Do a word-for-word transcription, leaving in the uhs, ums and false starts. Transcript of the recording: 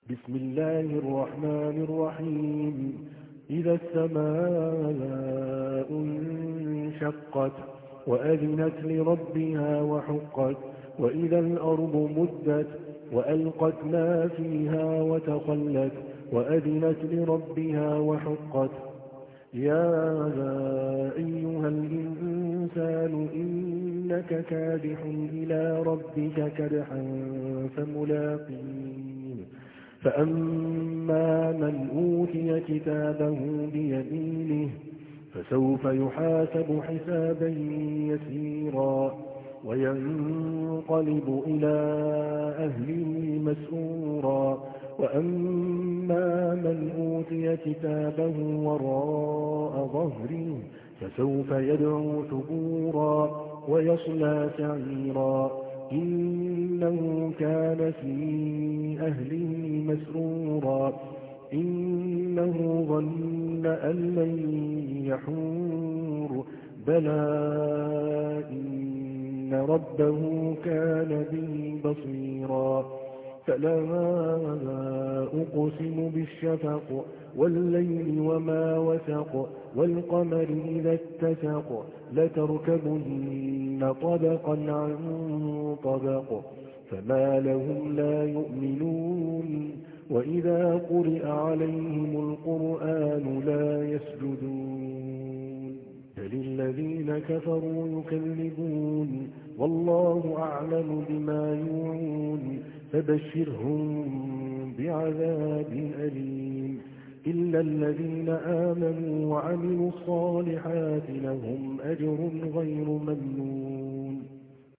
بسم الله الرحمن الرحيم إذا السماء انشقت وأذنت لربها وحقت وإذا الأرض مدت وألقت ما فيها وتخلت وأذنت لربها وحقت يا أيها الإنسان إنك كادح إلى ربك كدحا فملاقيه فأما من أوتي كتابه بيمينه فسوف يحاسب حسابا يسيرا وينقلب إلى أهله مسرورا وأما من أوتي كتابه وراء ظهره فسوف يدعو ثبورا ويصلى سعيرا إنه كان في أهله مسرورا إنه ظن أن لن يحور بلى إن ربه كان به بصيرا فلا أقسم بالشفق والليل وما وسق والقمر إذا اتسق لتركبن طبقا عن طبق فما لهم لا يؤمنون وإذا قرئ عليهم القرآن لا يسجدون بل الذين كفروا يكذبون والله أعلم بما يوعون فبشرهم بعذاب أليم إلا الذين آمنوا وعملوا الصالحات لهم أجر غير ممنون